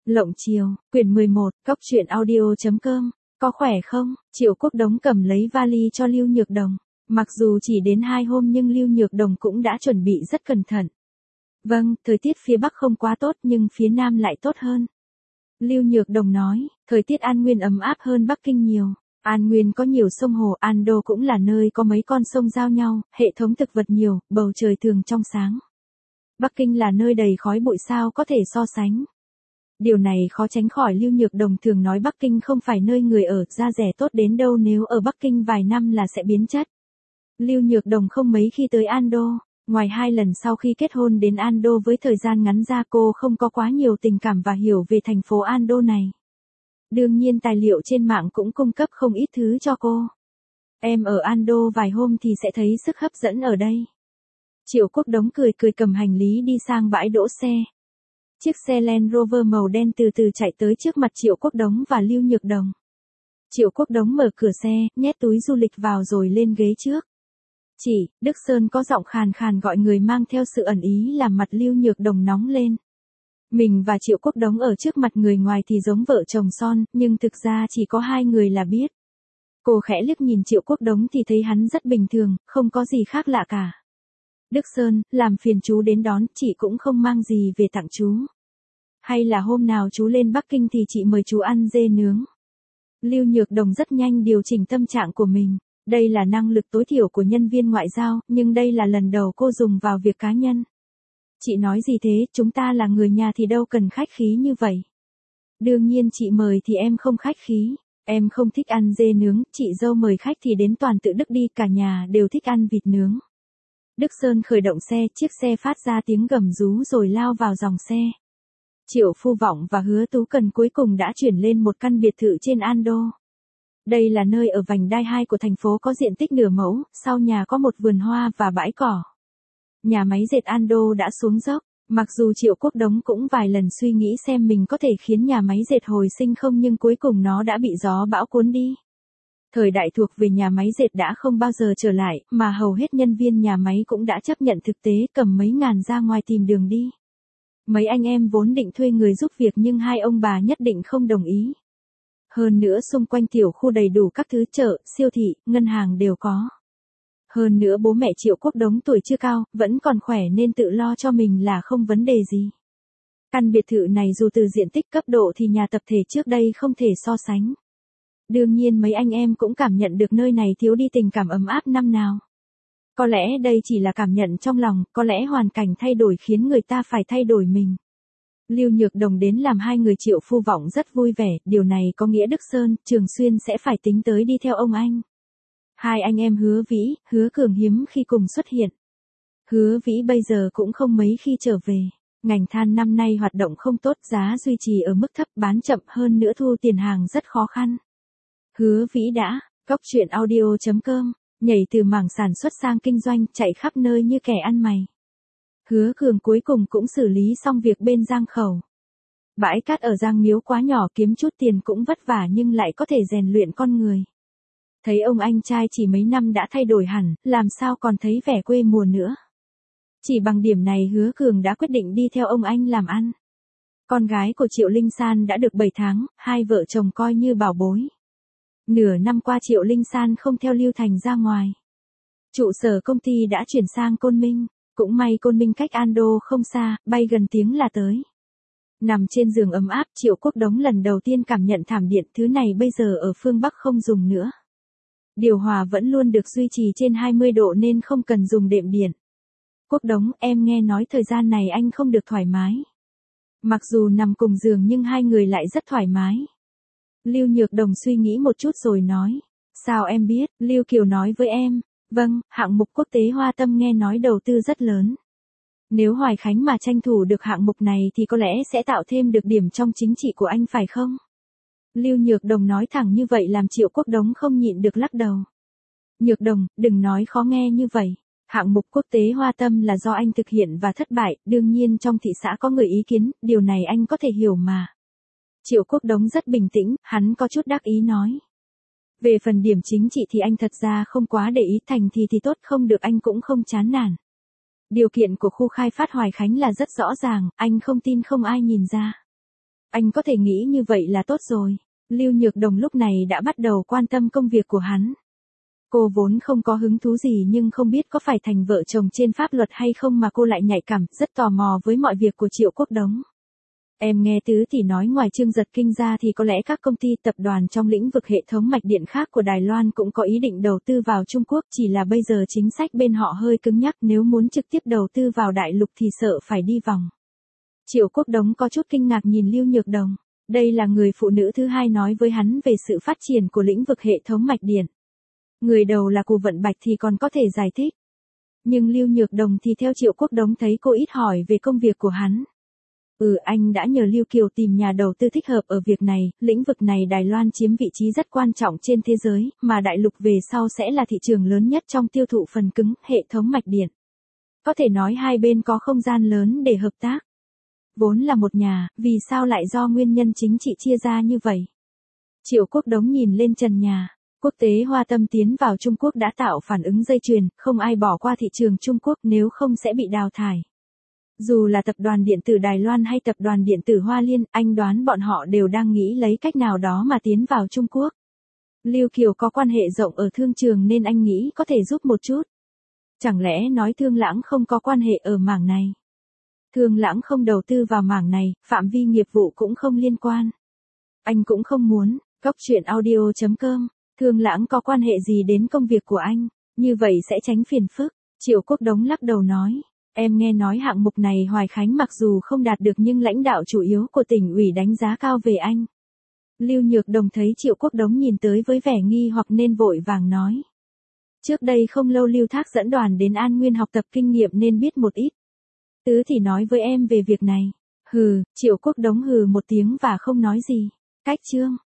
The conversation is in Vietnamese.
Lộng Chiều, quyển 11, Cóc truyện audio.com, có khỏe không? Triệu Quốc Đống cầm lấy vali cho Lưu Nhược Đồng. Mặc dù chỉ đến 2 hôm nhưng Lưu Nhược Đồng cũng đã chuẩn bị rất cẩn thận. Vâng, thời tiết phía Bắc không quá tốt nhưng phía Nam lại tốt hơn. Lưu Nhược Đồng nói, thời tiết An Nguyên ấm áp hơn Bắc Kinh nhiều. An Nguyên có nhiều sông hồ, An Đô cũng là nơi có mấy con sông giao nhau, hệ thống thực vật nhiều, bầu trời thường trong sáng. Bắc Kinh là nơi đầy khói bụi sao có thể so sánh. Điều này khó tránh khỏi. Lưu Nhược Đồng thường nói Bắc Kinh không phải nơi người ở, da rẻ tốt đến đâu, nếu ở Bắc Kinh vài năm là sẽ biến chất. Lưu Nhược Đồng không mấy khi tới An Đô, ngoài 2 lần sau khi kết hôn đến An Đô với thời gian ngắn ra cô không có quá nhiều tình cảm và hiểu về thành phố An Đô này. Đương nhiên tài liệu trên mạng cũng cung cấp không ít thứ cho cô. Em ở An Đô vài hôm thì sẽ thấy sức hấp dẫn ở đây. Triệu Quốc Đống cười cười cầm hành lý đi sang bãi đỗ xe. Chiếc xe Land Rover màu đen từ từ chạy tới trước mặt Triệu Quốc Đống và Lưu Nhược Đồng. Triệu Quốc Đống mở cửa xe, nhét túi du lịch vào rồi lên ghế trước. Chị, Đức Sơn có giọng khàn khàn gọi người mang theo sự ẩn ý làm mặt Lưu Nhược Đồng nóng lên. Mình và Triệu Quốc Đống ở trước mặt người ngoài thì giống vợ chồng son, nhưng thực ra chỉ có 2 người là biết. Cô khẽ liếc nhìn Triệu Quốc Đống thì thấy hắn rất bình thường, không có gì khác lạ cả. Đức Sơn, làm phiền chú đến đón, chị cũng không mang gì về tặng chú. Hay là hôm nào chú lên Bắc Kinh thì chị mời chú ăn dê nướng. Lưu Nhược Đồng rất nhanh điều chỉnh tâm trạng của mình. Đây là năng lực tối thiểu của nhân viên ngoại giao, nhưng đây là lần đầu cô dùng vào việc cá nhân. Chị nói gì thế, chúng ta là người nhà thì đâu cần khách khí như vậy. Đương nhiên chị mời thì em không khách khí. Em không thích ăn dê nướng, chị dâu mời khách thì đến toàn tự Đức đi, cả nhà đều thích ăn vịt nướng. Đức Sơn khởi động xe, chiếc xe phát ra tiếng gầm rú rồi lao vào dòng xe. Triệu Phu Vọng và Hứa Tú Cần cuối cùng đã chuyển lên một căn biệt thự trên An Đô. Đây là nơi ở vành đai 2 của thành phố có diện tích nửa mẫu, sau nhà có một vườn hoa và bãi cỏ. Nhà máy dệt An Đô đã xuống dốc, mặc dù Triệu Quốc Đống cũng vài lần suy nghĩ xem mình có thể khiến nhà máy dệt hồi sinh không, nhưng cuối cùng nó đã bị gió bão cuốn đi. Thời đại thuộc về nhà máy dệt đã không bao giờ trở lại, mà hầu hết nhân viên nhà máy cũng đã chấp nhận thực tế, cầm mấy ngàn ra ngoài tìm đường đi. Mấy anh em vốn định thuê người giúp việc nhưng 2 ông bà nhất định không đồng ý. Hơn nữa xung quanh tiểu khu đầy đủ các thứ chợ, siêu thị, ngân hàng đều có. Hơn nữa bố mẹ Triệu Quốc Đống tuổi chưa cao, vẫn còn khỏe nên tự lo cho mình là không vấn đề gì. Căn biệt thự này dù từ diện tích cấp độ thì nhà tập thể trước đây không thể so sánh. Đương nhiên mấy anh em cũng cảm nhận được nơi này thiếu đi tình cảm ấm áp năm nào. Có lẽ đây chỉ là cảm nhận trong lòng, có lẽ hoàn cảnh thay đổi khiến người ta phải thay đổi mình. Lưu Nhược Đồng đến làm 2 người Triệu Phu Vọng rất vui vẻ, điều này có nghĩa Đức Sơn, Trường Xuyên sẽ phải tính tới đi theo ông anh. 2 anh em Hứa Vĩ, Hứa Cường hiếm khi cùng xuất hiện. Hứa Vĩ bây giờ cũng không mấy khi trở về. Ngành than năm nay hoạt động không tốt, giá duy trì ở mức thấp, bán chậm, hơn nữa thu tiền hàng rất khó khăn. Hứa Vĩ đã, Cóc truyện audio.com, nhảy từ mảng sản xuất sang kinh doanh, chạy khắp nơi như kẻ ăn mày. Hứa Cường cuối cùng cũng xử lý xong việc bên Giang Khẩu. Bãi cát ở Giang Miếu quá nhỏ, kiếm chút tiền cũng vất vả nhưng lại có thể rèn luyện con người. Thấy ông anh trai chỉ mấy năm đã thay đổi hẳn, làm sao còn thấy vẻ quê mùa nữa. Chỉ bằng điểm này Hứa Cường đã quyết định đi theo ông anh làm ăn. Con gái của Triệu Linh San đã được 7 tháng, 2 vợ chồng coi như bảo bối. Nửa năm qua Triệu Linh San không theo Lưu Thành ra ngoài. Trụ sở công ty đã chuyển sang Côn Minh, cũng may Côn Minh cách An Đô không xa, bay gần tiếng là tới. Nằm trên giường ấm áp, Triệu Quốc Đống lần đầu tiên cảm nhận thảm điện, thứ này bây giờ ở phương Bắc không dùng nữa. Điều hòa vẫn luôn được duy trì trên 20 độ nên không cần dùng đệm điện. Quốc Đống, em nghe nói thời gian này anh không được thoải mái. Mặc dù nằm cùng giường nhưng 2 người lại rất thoải mái. Lưu Nhược Đồng suy nghĩ một chút rồi nói. Sao em biết? Lưu Kiều nói với em. Vâng, hạng mục quốc tế Hoa Tâm nghe nói đầu tư rất lớn. Nếu Hoài Khánh mà tranh thủ được hạng mục này thì có lẽ sẽ tạo thêm được điểm trong chính trị của anh phải không? Lưu Nhược Đồng nói thẳng như vậy làm Triệu Quốc Đống không nhịn được lắc đầu. Nhược Đồng, đừng nói khó nghe như vậy. Hạng mục quốc tế Hoa Tâm là do anh thực hiện và thất bại, đương nhiên trong thị xã có người ý kiến, điều này anh có thể hiểu mà. Triệu Quốc Đống rất bình tĩnh, hắn có chút đắc ý nói. Về phần điểm chính trị thì anh thật ra không quá để ý, thành thì tốt, không được anh cũng không chán nản. Điều kiện của khu khai phát Hoài Khánh là rất rõ ràng, anh không tin không ai nhìn ra. Anh có thể nghĩ như vậy là tốt rồi. Lưu Nhược Đồng lúc này đã bắt đầu quan tâm công việc của hắn. Cô vốn không có hứng thú gì nhưng không biết có phải thành vợ chồng trên pháp luật hay không mà cô lại nhạy cảm, rất tò mò với mọi việc của Triệu Quốc Đống. Em nghe Tứ Tỷ nói ngoài Trương Giật Kinh ra thì có lẽ các công ty tập đoàn trong lĩnh vực hệ thống mạch điện khác của Đài Loan cũng có ý định đầu tư vào Trung Quốc, chỉ là bây giờ chính sách bên họ hơi cứng nhắc, nếu muốn trực tiếp đầu tư vào đại lục thì sợ phải đi vòng. Triệu Quốc Đống có chút kinh ngạc nhìn Lưu Nhược Đồng. Đây là người phụ nữ thứ hai nói với hắn về sự phát triển của lĩnh vực hệ thống mạch điện. Người đầu là Cù Vận Bạch thì còn có thể giải thích. Nhưng Lưu Nhược Đồng thì theo Triệu Quốc Đống thấy cô ít hỏi về công việc của hắn. Anh đã nhờ Lưu Kiều tìm nhà đầu tư thích hợp ở việc này, lĩnh vực này Đài Loan chiếm vị trí rất quan trọng trên thế giới, mà đại lục về sau sẽ là thị trường lớn nhất trong tiêu thụ phần cứng, hệ thống mạch điện. Có thể nói hai bên có không gian lớn để hợp tác. Vốn là một nhà, vì sao lại do nguyên nhân chính trị chia ra như vậy? Triệu Quốc Đống nhìn lên trần nhà. Quốc tế Hoa Tâm tiến vào Trung Quốc đã tạo phản ứng dây chuyền, không ai bỏ qua thị trường Trung Quốc nếu không sẽ bị đào thải. Dù là tập đoàn điện tử Đài Loan hay tập đoàn điện tử Hoa Liên, anh đoán bọn họ đều đang nghĩ lấy cách nào đó mà tiến vào Trung Quốc. Lưu Kiều có quan hệ rộng ở thương trường nên anh nghĩ có thể giúp một chút. Chẳng lẽ nói Thương Lãng không có quan hệ ở mảng này? Thương Lãng không đầu tư vào mảng này, phạm vi nghiệp vụ cũng không liên quan. Anh cũng không muốn. Cóc truyện audio.com. Thương Lãng có quan hệ gì đến công việc của anh? Như vậy sẽ tránh phiền phức. Triệu Quốc Đống lắc đầu nói. Em nghe nói hạng mục này Hoài Khánh mặc dù không đạt được nhưng lãnh đạo chủ yếu của tỉnh ủy đánh giá cao về anh. Lưu Nhược Đồng thấy Triệu Quốc Đống nhìn tới với vẻ nghi hoặc nên vội vàng nói. Trước đây không lâu Lưu Thác dẫn đoàn đến An Nguyên học tập kinh nghiệm nên biết một ít. Tứ thì nói với em về việc này. Hừ, Triệu Quốc Đống hừ một tiếng và không nói gì. Cách chương.